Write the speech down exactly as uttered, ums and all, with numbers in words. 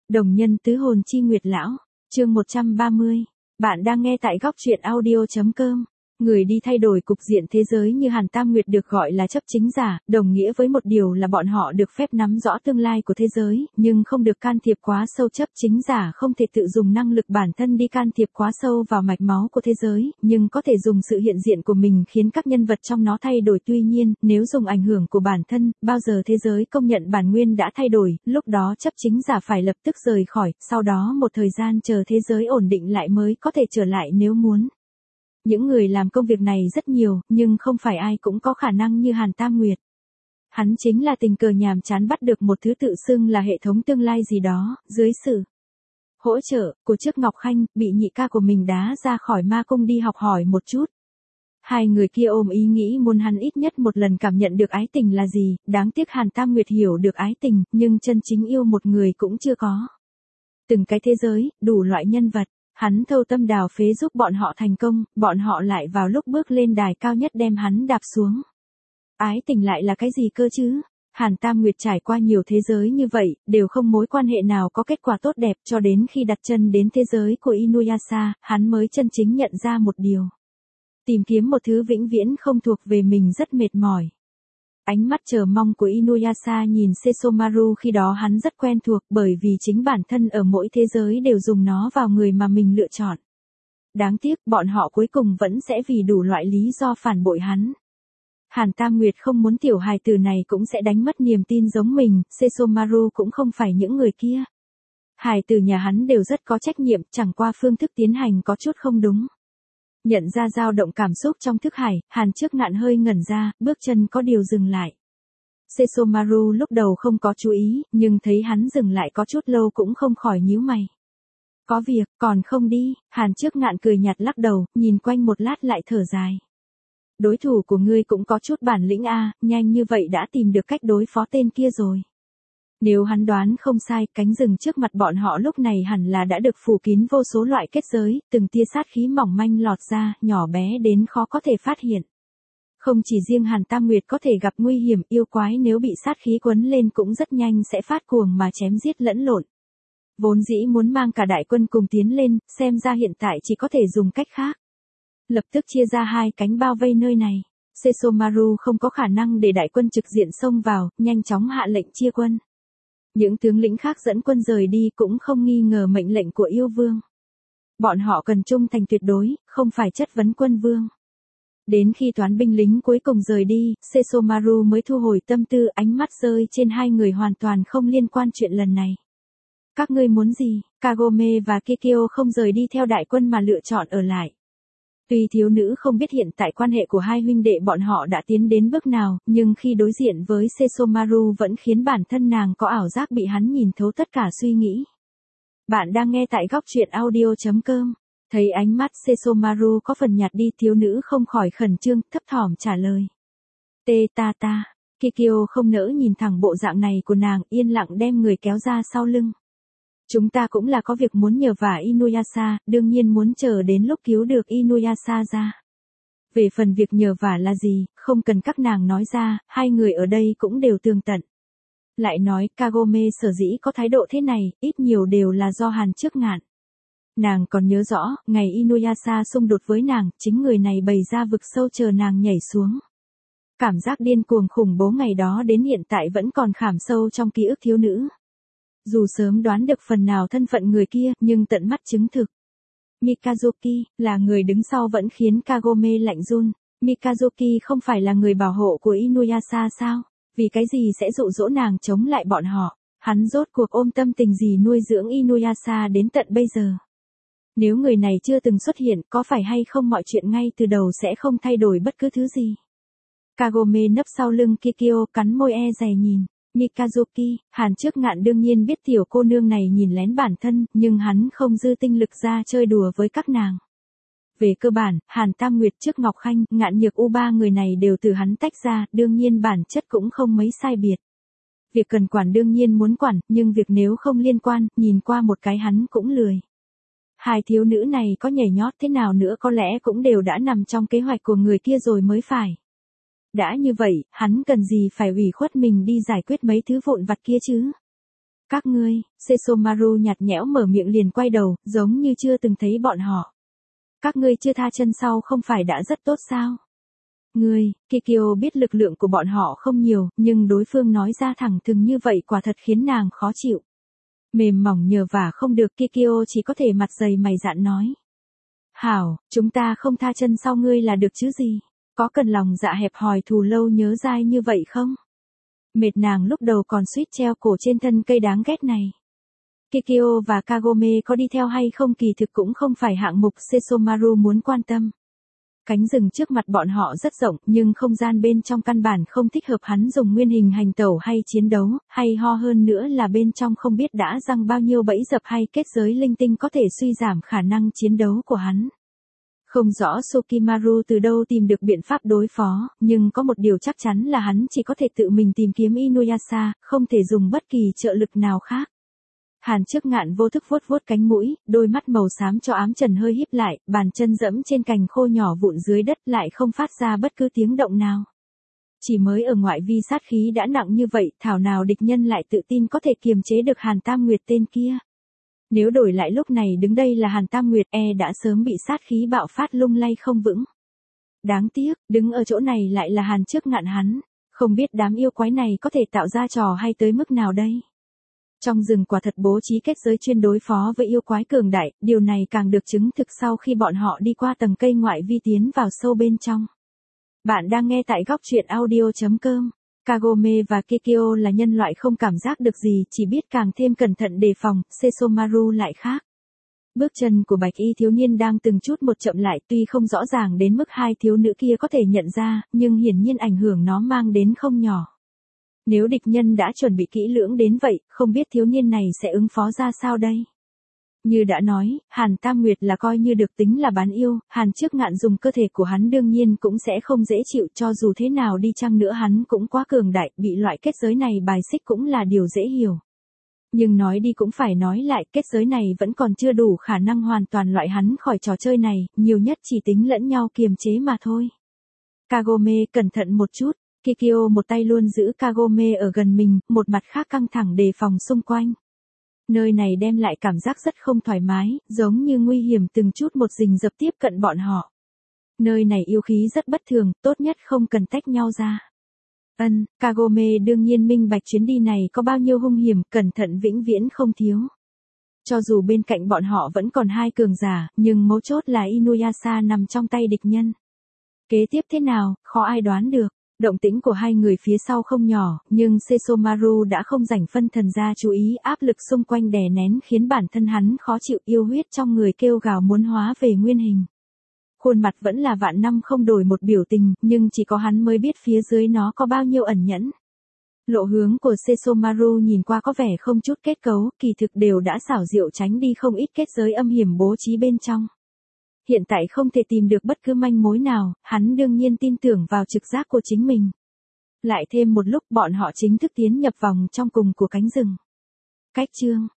Đồng nhân tứ hồn chi nguyệt lão, chương một trăm ba mươi. Bạn đang nghe tại góc truyện audio chấm com. Người đi thay đổi cục diện thế giới như Hàn Tam Nguyệt được gọi là chấp chính giả, đồng nghĩa với một điều là bọn họ được phép nắm rõ tương lai của thế giới, nhưng không được can thiệp quá sâu. Chấp chính giả không thể tự dùng năng lực bản thân đi can thiệp quá sâu vào mạch máu của thế giới, nhưng có thể dùng sự hiện diện của mình khiến các nhân vật trong nó thay đổi. Tuy nhiên, nếu dùng ảnh hưởng của bản thân, bao giờ thế giới công nhận bản nguyên đã thay đổi, lúc đó chấp chính giả phải lập tức rời khỏi, sau đó một thời gian chờ thế giới ổn định lại mới có thể trở lại nếu muốn. Những người làm công việc này rất nhiều, nhưng không phải ai cũng có khả năng như Hàn Tam Nguyệt. Hắn chính là tình cờ nhàm chán bắt được một thứ tự xưng là hệ thống tương lai gì đó, dưới sự hỗ trợ của Trước Ngọc Khanh, bị nhị ca của mình đá ra khỏi ma cung đi học hỏi một chút. Hai người kia ôm ý nghĩ muốn hắn ít nhất một lần cảm nhận được ái tình là gì, đáng tiếc Hàn Tam Nguyệt hiểu được ái tình, nhưng chân chính yêu một người cũng chưa có. Từng cái thế giới, đủ loại nhân vật. Hắn thâu tâm đào phế giúp bọn họ thành công, bọn họ lại vào lúc bước lên đài cao nhất đem hắn đạp xuống. Ái tình lại là cái gì cơ chứ? Hàn Tam Nguyệt trải qua nhiều thế giới như vậy, đều không mối quan hệ nào có kết quả tốt đẹp, cho đến khi đặt chân đến thế giới của Inuyasha, hắn mới chân chính nhận ra một điều. Tìm kiếm một thứ vĩnh viễn không thuộc về mình rất mệt mỏi. Ánh mắt chờ mong của Inuyasha nhìn Sesomaru khi đó hắn rất quen thuộc, bởi vì chính bản thân ở mỗi thế giới đều dùng nó vào người mà mình lựa chọn. Đáng tiếc, bọn họ cuối cùng vẫn sẽ vì đủ loại lý do phản bội hắn. Hàn Tam Nguyệt không muốn tiểu hài tử này cũng sẽ đánh mất niềm tin giống mình, Sesomaru cũng không phải những người kia. Hài tử nhà hắn đều rất có trách nhiệm, chẳng qua phương thức tiến hành có chút không đúng. Nhận ra dao động cảm xúc trong thức hải, Hàn Trước Ngạn hơi ngẩn ra, bước chân có điều dừng lại. Sesomaru lúc đầu không có chú ý, nhưng thấy hắn dừng lại có chút lâu cũng không khỏi nhíu mày. Có việc, còn không đi, Hàn Trước Ngạn cười nhạt lắc đầu, nhìn quanh một lát lại thở dài. Đối thủ của ngươi cũng có chút bản lĩnh a, nhanh như vậy đã tìm được cách đối phó tên kia rồi. Nếu hắn đoán không sai, cánh rừng trước mặt bọn họ lúc này hẳn là đã được phủ kín vô số loại kết giới, từng tia sát khí mỏng manh lọt ra, nhỏ bé đến khó có thể phát hiện. Không chỉ riêng Hàn Tam Nguyệt có thể gặp nguy hiểm, yêu quái nếu bị sát khí quấn lên cũng rất nhanh sẽ phát cuồng mà chém giết lẫn lộn. Vốn dĩ muốn mang cả đại quân cùng tiến lên, xem ra hiện tại chỉ có thể dùng cách khác. Lập tức chia ra hai cánh bao vây nơi này. Sesomaru không có khả năng để đại quân trực diện xông vào, nhanh chóng hạ lệnh chia quân. Những tướng lĩnh khác dẫn quân rời đi cũng không nghi ngờ mệnh lệnh của yêu vương. Bọn họ cần trung thành tuyệt đối, không phải chất vấn quân vương. Đến khi toán binh lính cuối cùng rời đi, Sesomaru mới thu hồi tâm tư, ánh mắt rơi trên hai người hoàn toàn không liên quan chuyện lần này. Các ngươi muốn gì? Kagome và Kikyo không rời đi theo đại quân mà lựa chọn ở lại. Tuy thiếu nữ không biết hiện tại quan hệ của hai huynh đệ bọn họ đã tiến đến bước nào, nhưng khi đối diện với Sesomaru vẫn khiến bản thân nàng có ảo giác bị hắn nhìn thấu tất cả suy nghĩ. Bạn đang nghe tại góc truyện audio chấm com. Thấy ánh mắt Sesomaru có phần nhạt đi, thiếu nữ không khỏi khẩn trương, thấp thỏm trả lời. Tê ta ta, Kikyo không nỡ nhìn thẳng bộ dạng này của nàng, yên lặng đem người kéo ra sau lưng. Chúng ta cũng là có việc muốn nhờ vả Inuyasha, đương nhiên muốn chờ đến lúc cứu được Inuyasha ra. Về phần việc nhờ vả là gì, không cần các nàng nói ra, hai người ở đây cũng đều tường tận. Lại nói, Kagome sở dĩ có thái độ thế này, ít nhiều đều là do Hàn Trước Ngạn. Nàng còn nhớ rõ, ngày Inuyasha xung đột với nàng, chính người này bày ra vực sâu chờ nàng nhảy xuống. Cảm giác điên cuồng khủng bố ngày đó đến hiện tại vẫn còn khảm sâu trong ký ức thiếu nữ. Dù sớm đoán được phần nào thân phận người kia, nhưng tận mắt chứng thực. Mikazuki, là người đứng sau vẫn khiến Kagome lạnh run. Mikazuki không phải là người bảo hộ của Inuyasha sao? Vì cái gì sẽ dụ dỗ nàng chống lại bọn họ? Hắn rốt cuộc ôm tâm tình gì nuôi dưỡng Inuyasha đến tận bây giờ? Nếu người này chưa từng xuất hiện, có phải hay không mọi chuyện ngay từ đầu sẽ không thay đổi bất cứ thứ gì? Kagome nấp sau lưng Kikyo, cắn môi e dè nhìn. Mikazuki, Hàn Trước Ngạn đương nhiên biết tiểu cô nương này nhìn lén bản thân, nhưng hắn không dư tinh lực ra chơi đùa với các nàng. Về cơ bản, Hàn Tam Nguyệt, Trước Ngọc Khanh, Ngạn Nhược U ba người này đều từ hắn tách ra, đương nhiên bản chất cũng không mấy sai biệt. Việc cần quản đương nhiên muốn quản, nhưng việc nếu không liên quan, nhìn qua một cái hắn cũng lười. Hai thiếu nữ này có nhảy nhót thế nào nữa có lẽ cũng đều đã nằm trong kế hoạch của người kia rồi mới phải. Đã như vậy, hắn cần gì phải ủy khuất mình đi giải quyết mấy thứ vụn vặt kia chứ? Các ngươi, Sesomaru nhạt nhẽo mở miệng liền quay đầu, giống như chưa từng thấy bọn họ. Các ngươi chưa tha chân sau không phải đã rất tốt sao? Ngươi, Kikyo biết lực lượng của bọn họ không nhiều, nhưng đối phương nói ra thẳng thừng như vậy quả thật khiến nàng khó chịu. Mềm mỏng nhờ vả không được, Kikyo chỉ có thể mặt dày mày dạn nói. Hảo, chúng ta không tha chân sau ngươi là được chứ gì? Có cần lòng dạ hẹp hòi thù lâu nhớ dai như vậy không? Mệt nàng lúc đầu còn suýt treo cổ trên thân cây đáng ghét này. Kikyo và Kagome có đi theo hay không kỳ thực cũng không phải hạng mục Sesomaru muốn quan tâm. Cánh rừng trước mặt bọn họ rất rộng, nhưng không gian bên trong căn bản không thích hợp hắn dùng nguyên hình hành tẩu hay chiến đấu, hay ho hơn nữa là bên trong không biết đã răng bao nhiêu bẫy dập hay kết giới linh tinh có thể suy giảm khả năng chiến đấu của hắn. Không rõ Sukimaru từ đâu tìm được biện pháp đối phó, nhưng có một điều chắc chắn là hắn chỉ có thể tự mình tìm kiếm Inuyasha, không thể dùng bất kỳ trợ lực nào khác. Hàn Trước Ngạn vô thức vuốt vuốt cánh mũi, đôi mắt màu xám cho ám trần hơi híp lại, bàn chân dẫm trên cành khô nhỏ vụn dưới đất lại không phát ra bất cứ tiếng động nào. Chỉ mới ở ngoại vi sát khí đã nặng như vậy, thảo nào địch nhân lại tự tin có thể kiềm chế được Hàn Tam Nguyệt tên kia. Nếu đổi lại lúc này đứng đây là Hàn Tam Nguyệt e đã sớm bị sát khí bạo phát lung lay không vững. Đáng tiếc, đứng ở chỗ này lại là Hàn Trước Ngạn hắn, không biết đám yêu quái này có thể tạo ra trò hay tới mức nào đây. Trong rừng quả thật bố trí kết giới chuyên đối phó với yêu quái cường đại, điều này càng được chứng thực sau khi bọn họ đi qua tầng cây ngoại vi tiến vào sâu bên trong. Bạn đang nghe tại góc truyện audio chấm com. Kagome và Kikyo là nhân loại không cảm giác được gì, chỉ biết càng thêm cẩn thận đề phòng, Sesomaru lại khác. Bước chân của bạch y thiếu niên đang từng chút một chậm lại, tuy không rõ ràng đến mức hai thiếu nữ kia có thể nhận ra, nhưng hiển nhiên ảnh hưởng nó mang đến không nhỏ. Nếu địch nhân đã chuẩn bị kỹ lưỡng đến vậy, không biết thiếu niên này sẽ ứng phó ra sao đây? Như đã nói, Hàn Tam Nguyệt là coi như được tính là bán yêu, Hàn Trước Ngạn dùng cơ thể của hắn đương nhiên cũng sẽ không dễ chịu, cho dù thế nào đi chăng nữa hắn cũng quá cường đại, bị loại kết giới này bài xích cũng là điều dễ hiểu. Nhưng nói đi cũng phải nói lại, kết giới này vẫn còn chưa đủ khả năng hoàn toàn loại hắn khỏi trò chơi này, nhiều nhất chỉ tính lẫn nhau kiềm chế mà thôi. Kagome cẩn thận một chút. Kikyo một tay luôn giữ Kagome ở gần mình, một mặt khác căng thẳng đề phòng xung quanh. Nơi này đem lại cảm giác rất không thoải mái, giống như nguy hiểm từng chút một rình rập tiếp cận bọn họ. Nơi này yêu khí rất bất thường, tốt nhất không cần tách nhau ra. Ân, Kagome đương nhiên minh bạch chuyến đi này có bao nhiêu hung hiểm, cẩn thận vĩnh viễn không thiếu. Cho dù bên cạnh bọn họ vẫn còn hai cường giả, nhưng mấu chốt là Inuyasha nằm trong tay địch nhân. Kế tiếp thế nào, khó ai đoán được. Động tĩnh của hai người phía sau không nhỏ, nhưng Sesomaru đã không rảnh phân thần ra chú ý, áp lực xung quanh đè nén khiến bản thân hắn khó chịu, yêu huyết trong người kêu gào muốn hóa về nguyên hình. Khuôn mặt vẫn là vạn năm không đổi một biểu tình, nhưng chỉ có hắn mới biết phía dưới nó có bao nhiêu ẩn nhẫn. Lộ hướng của Sesomaru nhìn qua có vẻ không chút kết cấu, kỳ thực đều đã xảo diệu tránh đi không ít kết giới âm hiểm bố trí bên trong. Hiện tại không thể tìm được bất cứ manh mối nào, hắn đương nhiên tin tưởng vào trực giác của chính mình. Lại thêm một lúc bọn họ chính thức tiến nhập vòng trong cùng của cánh rừng. Cách chương